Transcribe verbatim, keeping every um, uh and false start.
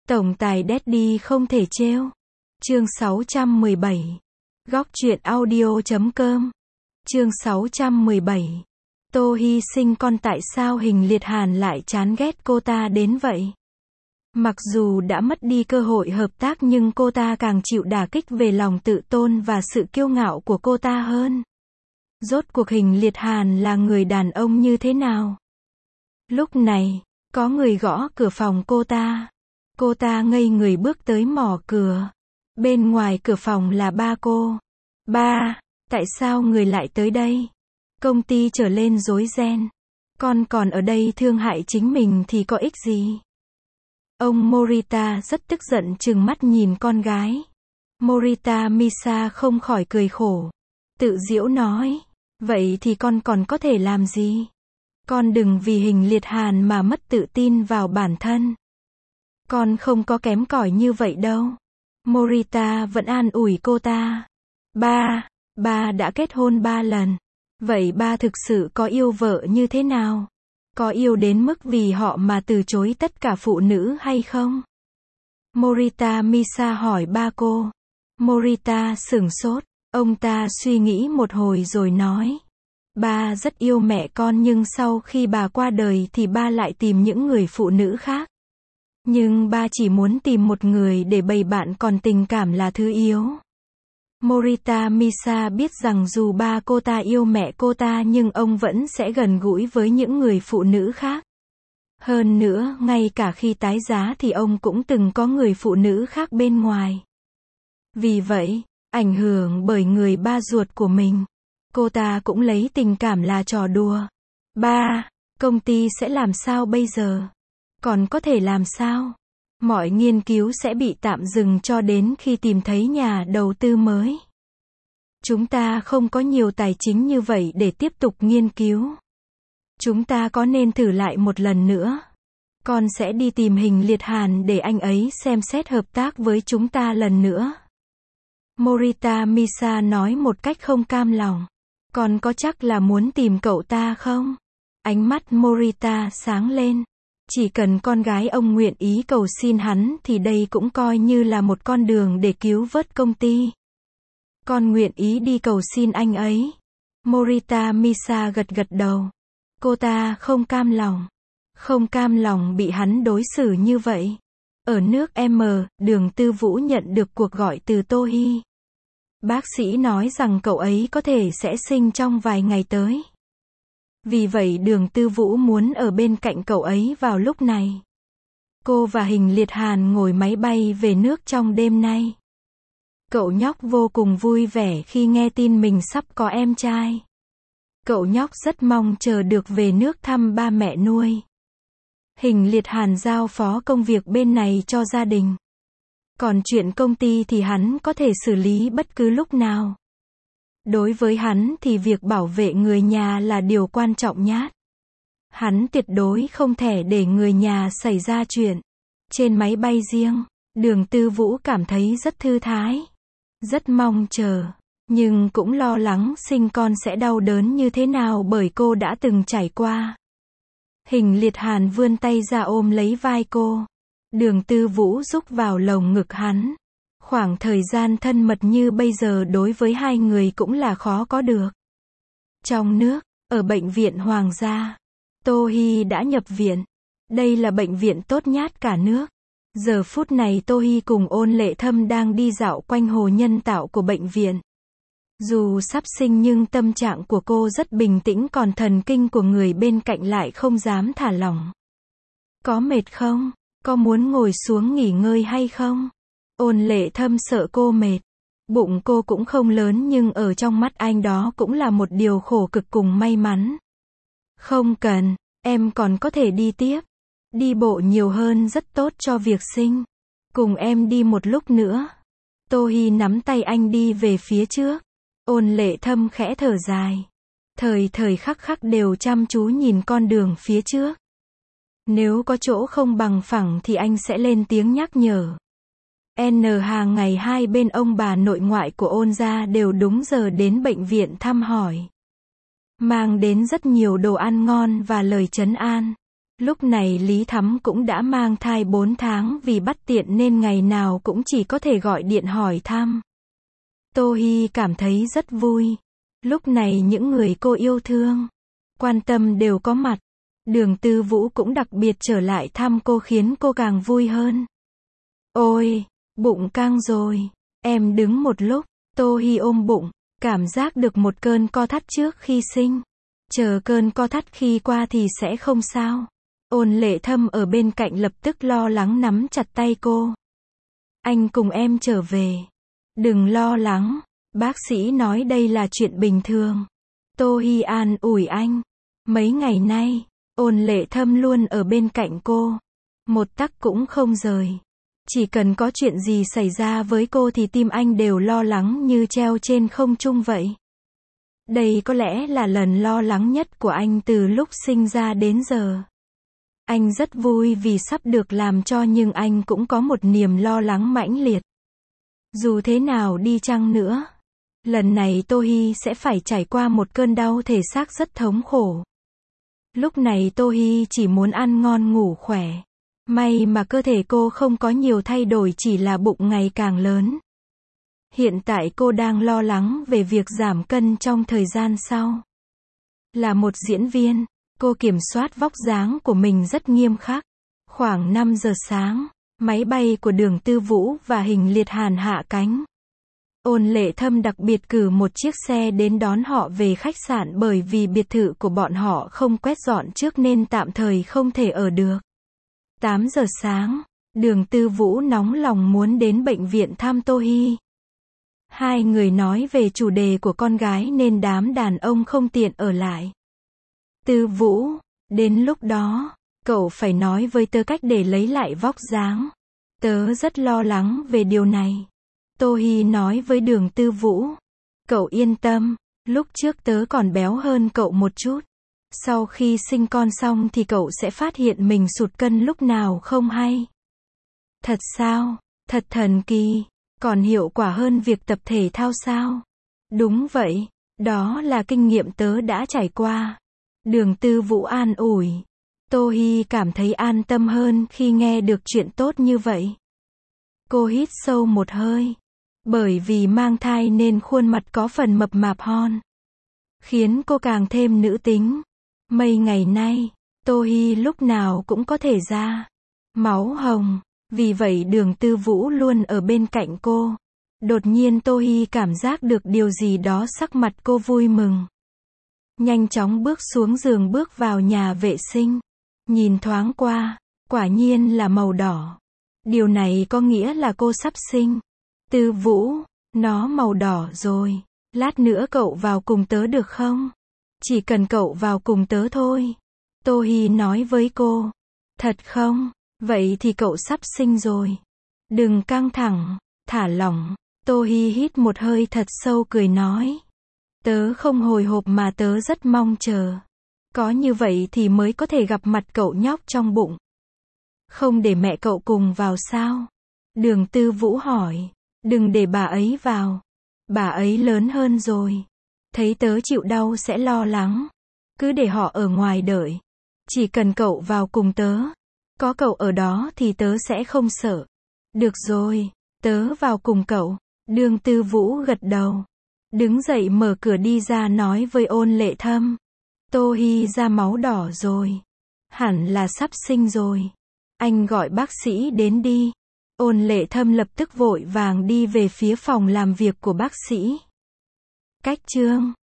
Tổng tài Daddy không thể trêu. Chương sáu trăm mười bảy. Góc truyện audio chấm com. Chương sáu trăm mười bảy. Tô Hy sinh con tại sao Hình Liệt Hàn lại chán ghét cô ta đến vậy? Mặc dù đã mất đi cơ hội hợp tác nhưng cô ta càng chịu đả kích về lòng tự tôn và sự kiêu ngạo của cô ta hơn. Rốt cuộc Hình Liệt Hàn là người đàn ông như thế nào? Lúc này, có người gõ cửa phòng cô ta. Cô ta ngây người bước tới mỏ cửa. Bên ngoài cửa phòng là ba cô. Ba, tại sao người lại tới đây? Công ty trở lên rối ren. Con còn ở đây thương hại chính mình thì có ích gì? Ông Morita rất tức giận trừng mắt nhìn con gái. Morita Misa không khỏi cười khổ. Tự giễu nói. Vậy thì con còn có thể làm gì? Con đừng vì Hình Liệt Hàn mà mất tự tin vào bản thân. Con không có kém cỏi như vậy đâu. Morita vẫn an ủi cô ta. Ba, ba đã kết hôn ba lần. Vậy ba thực sự có yêu vợ như thế nào? Có yêu đến mức vì họ mà từ chối tất cả phụ nữ hay không? Morita Misa hỏi ba cô. Morita sửng sốt. Ông ta suy nghĩ một hồi rồi nói. Ba rất yêu mẹ con nhưng sau khi bà qua đời thì ba lại tìm những người phụ nữ khác. Nhưng ba chỉ muốn tìm một người để bày bạn còn tình cảm là thứ yếu. Morita Misa biết rằng dù ba cô ta yêu mẹ cô ta nhưng ông vẫn sẽ gần gũi với những người phụ nữ khác. Hơn nữa, ngay cả khi tái giá thì ông cũng từng có người phụ nữ khác bên ngoài. Vì vậy, ảnh hưởng bởi người ba ruột của mình, cô ta cũng lấy tình cảm là trò đùa. Ba, công ty sẽ làm sao bây giờ? Còn có thể làm sao? Mọi nghiên cứu sẽ bị tạm dừng cho đến khi tìm thấy nhà đầu tư mới. Chúng ta không có nhiều tài chính như vậy để tiếp tục nghiên cứu. Chúng ta có nên thử lại một lần nữa? Con sẽ đi tìm Hình Liệt Hàn để anh ấy xem xét hợp tác với chúng ta lần nữa. Morita Misa nói một cách không cam lòng. Con có chắc là muốn tìm cậu ta không? Ánh mắt Morita sáng lên. Chỉ cần con gái ông nguyện ý cầu xin hắn thì đây cũng coi như là một con đường để cứu vớt công ty. Con nguyện ý đi cầu xin anh ấy. Morita Misa gật gật đầu. Cô ta không cam lòng. Không cam lòng bị hắn đối xử như vậy. Ở nước M, Đường Tư Vũ nhận được cuộc gọi từ Tô Hy. Bác sĩ nói rằng cậu ấy có thể sẽ sinh trong vài ngày tới. Vì vậy Đường Tư Vũ muốn ở bên cạnh cậu ấy vào lúc này. Cô và Hình Liệt Hàn ngồi máy bay về nước trong đêm nay. Cậu nhóc vô cùng vui vẻ khi nghe tin mình sắp có em trai. Cậu nhóc rất mong chờ được về nước thăm ba mẹ nuôi. Hình Liệt Hàn giao phó công việc bên này cho gia đình. Còn chuyện công ty thì hắn có thể xử lý bất cứ lúc nào. Đối với hắn thì việc bảo vệ người nhà là điều quan trọng nhất. Hắn tuyệt đối không thể để người nhà xảy ra chuyện. Trên máy bay riêng, Đường Tư Vũ cảm thấy rất thư thái. Rất mong chờ. Nhưng cũng lo lắng sinh con sẽ đau đớn như thế nào bởi cô đã từng trải qua. Hình Liệt Hàn vươn tay ra ôm lấy vai cô. Đường Tư Vũ rúc vào lồng ngực hắn. Khoảng thời gian thân mật như bây giờ đối với hai người cũng là khó có được. Trong nước, ở bệnh viện Hoàng gia, Tô Hy đã nhập viện. Đây là bệnh viện tốt nhất cả nước. Giờ phút này Tô Hy cùng Ôn Lệ Thâm đang đi dạo quanh hồ nhân tạo của bệnh viện. Dù sắp sinh nhưng tâm trạng của cô rất bình tĩnh còn thần kinh của người bên cạnh lại không dám thả lỏng. Có mệt không? Có muốn ngồi xuống nghỉ ngơi hay không? Ôn Lệ Thâm sợ cô mệt. Bụng cô cũng không lớn nhưng ở trong mắt anh đó cũng là một điều khổ cực cùng may mắn. Không cần, em còn có thể đi tiếp. Đi bộ nhiều hơn rất tốt cho việc sinh. Cùng em đi một lúc nữa. Tô Hy nắm tay anh đi về phía trước. Ôn Lệ Thâm khẽ thở dài. Thời thời khắc khắc đều chăm chú nhìn con đường phía trước. Nếu có chỗ không bằng phẳng thì anh sẽ lên tiếng nhắc nhở. N hàng ngày hai bên ông bà nội ngoại của Ôn gia đều đúng giờ đến bệnh viện thăm hỏi. Mang đến rất nhiều đồ ăn ngon và lời trấn an. Lúc này Lý Thắm cũng đã mang thai bốn tháng, vì bắt tiện nên ngày nào cũng chỉ có thể gọi điện hỏi thăm. Tô Hi cảm thấy rất vui. Lúc này những người cô yêu thương, quan tâm đều có mặt. Đường Tư Vũ cũng đặc biệt trở lại thăm cô khiến cô càng vui hơn. Ôi, bụng căng rồi. Em đứng một lúc, Tô Hi ôm bụng, cảm giác được một cơn co thắt trước khi sinh. Chờ cơn co thắt khi qua thì sẽ không sao. Ôn Lệ Thâm ở bên cạnh lập tức lo lắng nắm chặt tay cô. Anh cùng em trở về. Đừng lo lắng, bác sĩ nói đây là chuyện bình thường. Tô Hi an ủi anh. Mấy ngày nay, Ôn Lệ Thâm luôn ở bên cạnh cô. Một tấc cũng không rời. Chỉ cần có chuyện gì xảy ra với cô thì tim anh đều lo lắng như treo trên không trung vậy. Đây có lẽ là lần lo lắng nhất của anh từ lúc sinh ra đến giờ. Anh rất vui vì sắp được làm cho, nhưng anh cũng có một niềm lo lắng mãnh liệt. Dù thế nào đi chăng nữa, lần này Tô Hi sẽ phải trải qua một cơn đau thể xác rất thống khổ. Lúc này Tô Hi chỉ muốn ăn ngon ngủ khỏe. May mà cơ thể cô không có nhiều thay đổi, chỉ là bụng ngày càng lớn. Hiện tại cô đang lo lắng về việc giảm cân trong thời gian sau. Là một diễn viên, cô kiểm soát vóc dáng của mình rất nghiêm khắc. Khoảng năm giờ sáng, máy bay của Đường Tư Vũ và Hình Liệt Hàn hạ cánh. Ôn Lệ Thâm đặc biệt cử một chiếc xe đến đón họ về khách sạn, bởi vì biệt thự của bọn họ không quét dọn trước nên tạm thời không thể ở được. tám giờ sáng, Đường Tư Vũ nóng lòng muốn đến bệnh viện thăm Tô Hi. Hai người nói về chủ đề của con gái nên đám đàn ông không tiện ở lại. Tư Vũ, đến lúc đó, cậu phải nói với tớ cách để lấy lại vóc dáng. Tớ rất lo lắng về điều này. Tô Hi nói với Đường Tư Vũ. Cậu yên tâm, lúc trước tớ còn béo hơn cậu một chút. Sau khi sinh con xong thì cậu sẽ phát hiện mình sụt cân lúc nào không hay. Thật sao? Thật thần kỳ. Còn hiệu quả hơn việc tập thể thao sao? Đúng vậy, đó là kinh nghiệm tớ đã trải qua. Đường Tư Vũ an ủi. Tô Hi cảm thấy an tâm hơn khi nghe được chuyện tốt như vậy. Cô hít sâu một hơi. Bởi vì mang thai nên khuôn mặt có phần mập mạp hon, khiến cô càng thêm nữ tính. Mấy ngày nay, Tô Hi lúc nào cũng có thể ra máu hồng. Vì vậy Đường Tư Vũ luôn ở bên cạnh cô. Đột nhiên Tô Hi cảm giác được điều gì đó, sắc mặt cô vui mừng. Nhanh chóng bước xuống giường, bước vào nhà vệ sinh. Nhìn thoáng qua, quả nhiên là màu đỏ. Điều này có nghĩa là cô sắp sinh. Tư Vũ, nó màu đỏ rồi. Lát nữa cậu vào cùng tớ được không? Chỉ cần cậu vào cùng tớ thôi. Tô Hi nói với cô. Thật không? Vậy thì cậu sắp sinh rồi. Đừng căng thẳng, thả lỏng. Tô Hi hít một hơi thật sâu cười nói. Tớ không hồi hộp mà tớ rất mong chờ. Có như vậy thì mới có thể gặp mặt cậu nhóc trong bụng. Không để mẹ cậu cùng vào sao? Đường Tư Vũ hỏi. Đừng để bà ấy vào. Bà ấy lớn hơn rồi. Thấy tớ chịu đau sẽ lo lắng. Cứ để họ ở ngoài đợi. Chỉ cần cậu vào cùng tớ. Có cậu ở đó thì tớ sẽ không sợ. Được rồi, tớ vào cùng cậu. Đường Tư Vũ gật đầu. Đứng dậy mở cửa đi ra nói với Ôn Lệ Thâm. Tô Hi ra máu đỏ rồi. Hẳn là sắp sinh rồi. Anh gọi bác sĩ đến đi. Ôn Lệ Thâm lập tức vội vàng đi về phía phòng làm việc của bác sĩ. Cách chương